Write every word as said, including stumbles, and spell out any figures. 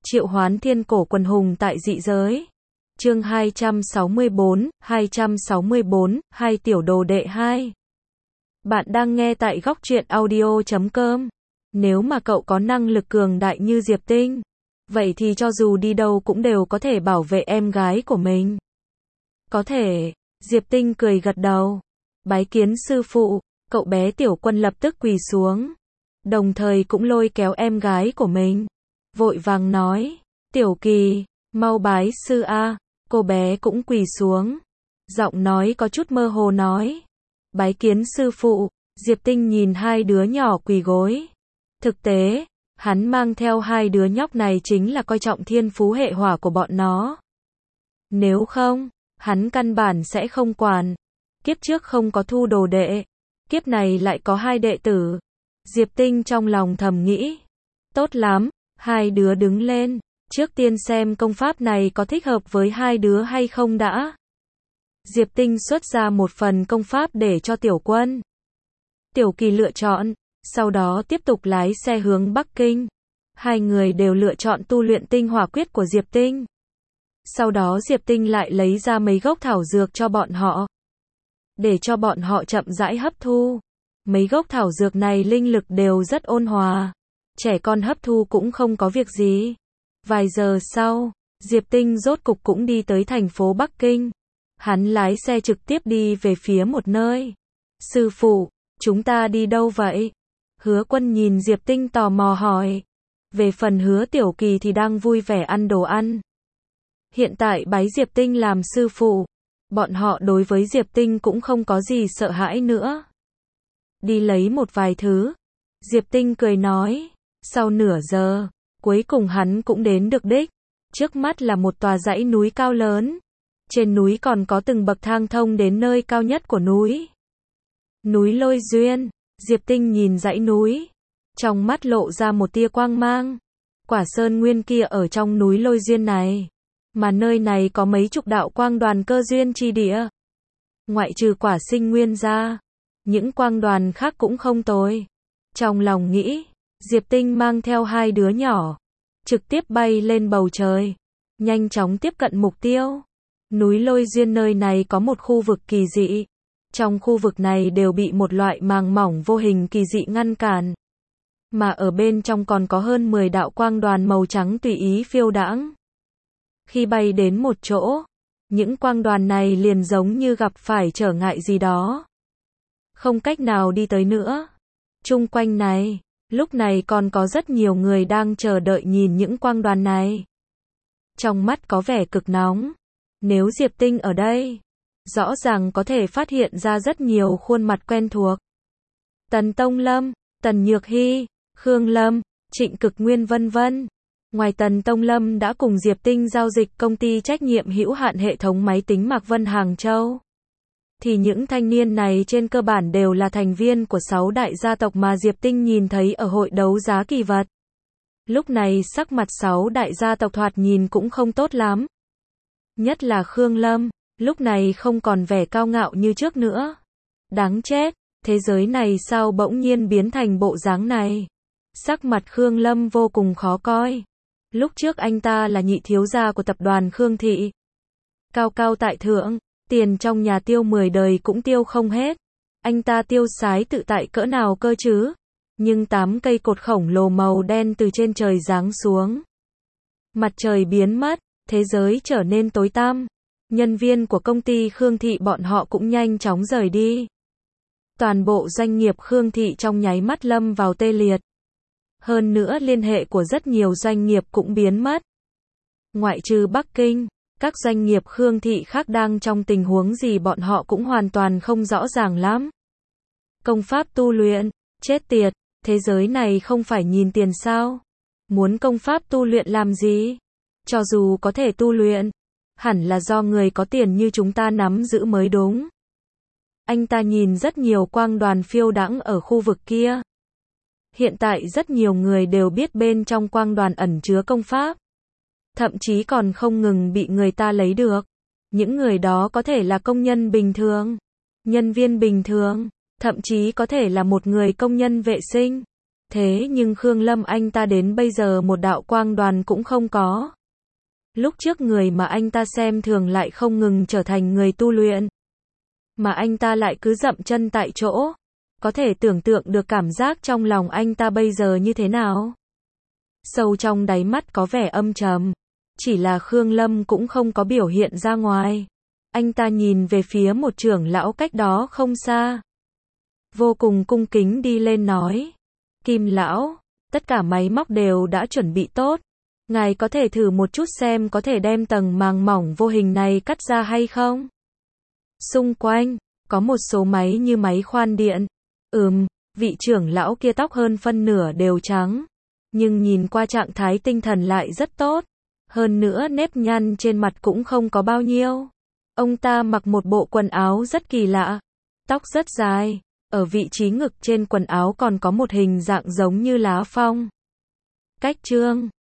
Triệu hoán thiên cổ quần hùng tại dị giới. Chương hai trăm sáu mươi bốn, hai trăm sáu mươi bốn, hai tiểu đồ đệ hai. Bạn đang nghe tại góc truyện audio chấm com. Nếu mà cậu có năng lực cường đại như Diệp Tinh, vậy thì cho dù đi đâu cũng đều có thể bảo vệ em gái của mình. Có thể, Diệp Tinh cười gật đầu. Bái kiến sư phụ, cậu bé Tiểu Quân lập tức quỳ xuống, đồng thời cũng lôi kéo em gái của mình, vội vàng nói, Tiểu Kỳ, mau bái sư a. Cô bé cũng quỳ xuống, giọng nói có chút mơ hồ nói, bái kiến sư phụ. Diệp Tinh nhìn hai đứa nhỏ quỳ gối. Thực tế, hắn mang theo hai đứa nhóc này chính là coi trọng thiên phú hệ hỏa của bọn nó. Nếu không, hắn căn bản sẽ không quản. Kiếp trước không có thu đồ đệ, kiếp này lại có hai đệ tử. Diệp Tinh trong lòng thầm nghĩ, tốt lắm, hai đứa đứng lên, trước tiên xem công pháp này có thích hợp với hai đứa hay không đã. Diệp Tinh xuất ra một phần công pháp để cho Tiểu Quân. Tiểu Kỳ lựa chọn, sau đó tiếp tục lái xe hướng Bắc Kinh. Hai người đều lựa chọn tu luyện tinh hỏa quyết của Diệp Tinh. Sau đó Diệp Tinh lại lấy ra mấy gốc thảo dược cho bọn họ, để cho bọn họ chậm rãi hấp thu. Mấy gốc thảo dược này linh lực đều rất ôn hòa, trẻ con hấp thu cũng không có việc gì. Vài giờ sau, Diệp Tinh rốt cục cũng đi tới thành phố Bắc Kinh. Hắn lái xe trực tiếp đi về phía một nơi. Sư phụ, chúng ta đi đâu vậy? Hứa Quân nhìn Diệp Tinh tò mò hỏi. Về phần Hứa Tiểu Kỳ thì đang vui vẻ ăn đồ ăn. Hiện tại bái Diệp Tinh làm sư phụ, bọn họ đối với Diệp Tinh cũng không có gì sợ hãi nữa. Đi lấy một vài thứ. Diệp Tinh cười nói. Sau nửa giờ, cuối cùng hắn cũng đến được đích. Trước mắt là một tòa dãy núi cao lớn. Trên núi còn có từng bậc thang thông đến nơi cao nhất của núi. Núi Lôi Duyên. Diệp Tinh nhìn dãy núi, trong mắt lộ ra một tia quang mang. Quả sơn nguyên kia ở trong núi Lôi Duyên này, mà nơi này có mấy chục đạo quang đoàn cơ duyên chi địa. Ngoại trừ quả sinh nguyên ra, những quang đoàn khác cũng không tồi. Trong lòng nghĩ, Diệp Tinh mang theo hai đứa nhỏ, trực tiếp bay lên bầu trời, nhanh chóng tiếp cận mục tiêu. Núi Lôi Duyên nơi này có một khu vực kỳ dị. Trong khu vực này đều bị một loại màng mỏng vô hình kỳ dị ngăn cản. Mà ở bên trong còn có hơn mười đạo quang đoàn màu trắng tùy ý phiêu đãng. Khi bay đến một chỗ, những quang đoàn này liền giống như gặp phải trở ngại gì đó, không cách nào đi tới nữa. Chung quanh này, lúc này còn có rất nhiều người đang chờ đợi nhìn những quang đoàn này. Trong mắt có vẻ cực nóng. Nếu Diệp Tinh ở đây, rõ ràng có thể phát hiện ra rất nhiều khuôn mặt quen thuộc. Tần Tông Lâm, Tần Nhược Hy, Khương Lâm, Trịnh Cực Nguyên vân vân. Ngoài Tần Tông Lâm đã cùng Diệp Tinh giao dịch công ty trách nhiệm hữu hạn hệ thống máy tính Mạc Vân Hàng Châu, thì những thanh niên này trên cơ bản đều là thành viên của sáu đại gia tộc mà Diệp Tinh nhìn thấy ở hội đấu giá kỳ vật. Lúc này sắc mặt sáu đại gia tộc thoạt nhìn cũng không tốt lắm. Nhất là Khương Lâm, lúc này không còn vẻ cao ngạo như trước nữa. Đáng chết, thế giới này sao bỗng nhiên biến thành bộ dáng này? Sắc mặt Khương Lâm vô cùng khó coi. Lúc trước anh ta là nhị thiếu gia của tập đoàn Khương Thị, cao cao tại thượng, tiền trong nhà tiêu mười đời cũng tiêu không hết. Anh ta tiêu sái tự tại cỡ nào cơ chứ? Nhưng tám cây cột khổng lồ màu đen từ trên trời giáng xuống. Mặt trời biến mất, thế giới trở nên tối tăm. Nhân viên của công ty Khương Thị bọn họ cũng nhanh chóng rời đi. Toàn bộ doanh nghiệp Khương Thị trong nháy mắt lâm vào tê liệt. Hơn nữa liên hệ của rất nhiều doanh nghiệp cũng biến mất. Ngoại trừ Bắc Kinh, các doanh nghiệp Khương Thị khác đang trong tình huống gì bọn họ cũng hoàn toàn không rõ ràng lắm. Công pháp tu luyện, chết tiệt, thế giới này không phải nhìn tiền sao? Muốn công pháp tu luyện làm gì? Cho dù có thể tu luyện, hẳn là do người có tiền như chúng ta nắm giữ mới đúng. Anh ta nhìn rất nhiều quang đoàn phiêu đãng ở khu vực kia. Hiện tại rất nhiều người đều biết bên trong quang đoàn ẩn chứa công pháp. Thậm chí còn không ngừng bị người ta lấy được. Những người đó có thể là công nhân bình thường, nhân viên bình thường, thậm chí có thể là một người công nhân vệ sinh. Thế nhưng Khương Lâm anh ta đến bây giờ một đạo quang đoàn cũng không có. Lúc trước người mà anh ta xem thường lại không ngừng trở thành người tu luyện. Mà anh ta lại cứ dậm chân tại chỗ. Có thể tưởng tượng được cảm giác trong lòng anh ta bây giờ như thế nào. Sâu trong đáy mắt có vẻ âm trầm. Chỉ là Khương Lâm cũng không có biểu hiện ra ngoài. Anh ta nhìn về phía một trưởng lão cách đó không xa. Vô cùng cung kính đi lên nói. Kim lão, tất cả máy móc đều đã chuẩn bị tốt. Ngài có thể thử một chút xem có thể đem tầng màng mỏng vô hình này cắt ra hay không? Xung quanh, có một số máy như máy khoan điện. Ừm, vị trưởng lão kia tóc hơn phân nửa đều trắng. Nhưng nhìn qua trạng thái tinh thần lại rất tốt. Hơn nữa nếp nhăn trên mặt cũng không có bao nhiêu. Ông ta mặc một bộ quần áo rất kỳ lạ. Tóc rất dài. Ở vị trí ngực trên quần áo còn có một hình dạng giống như lá phong. Cách chương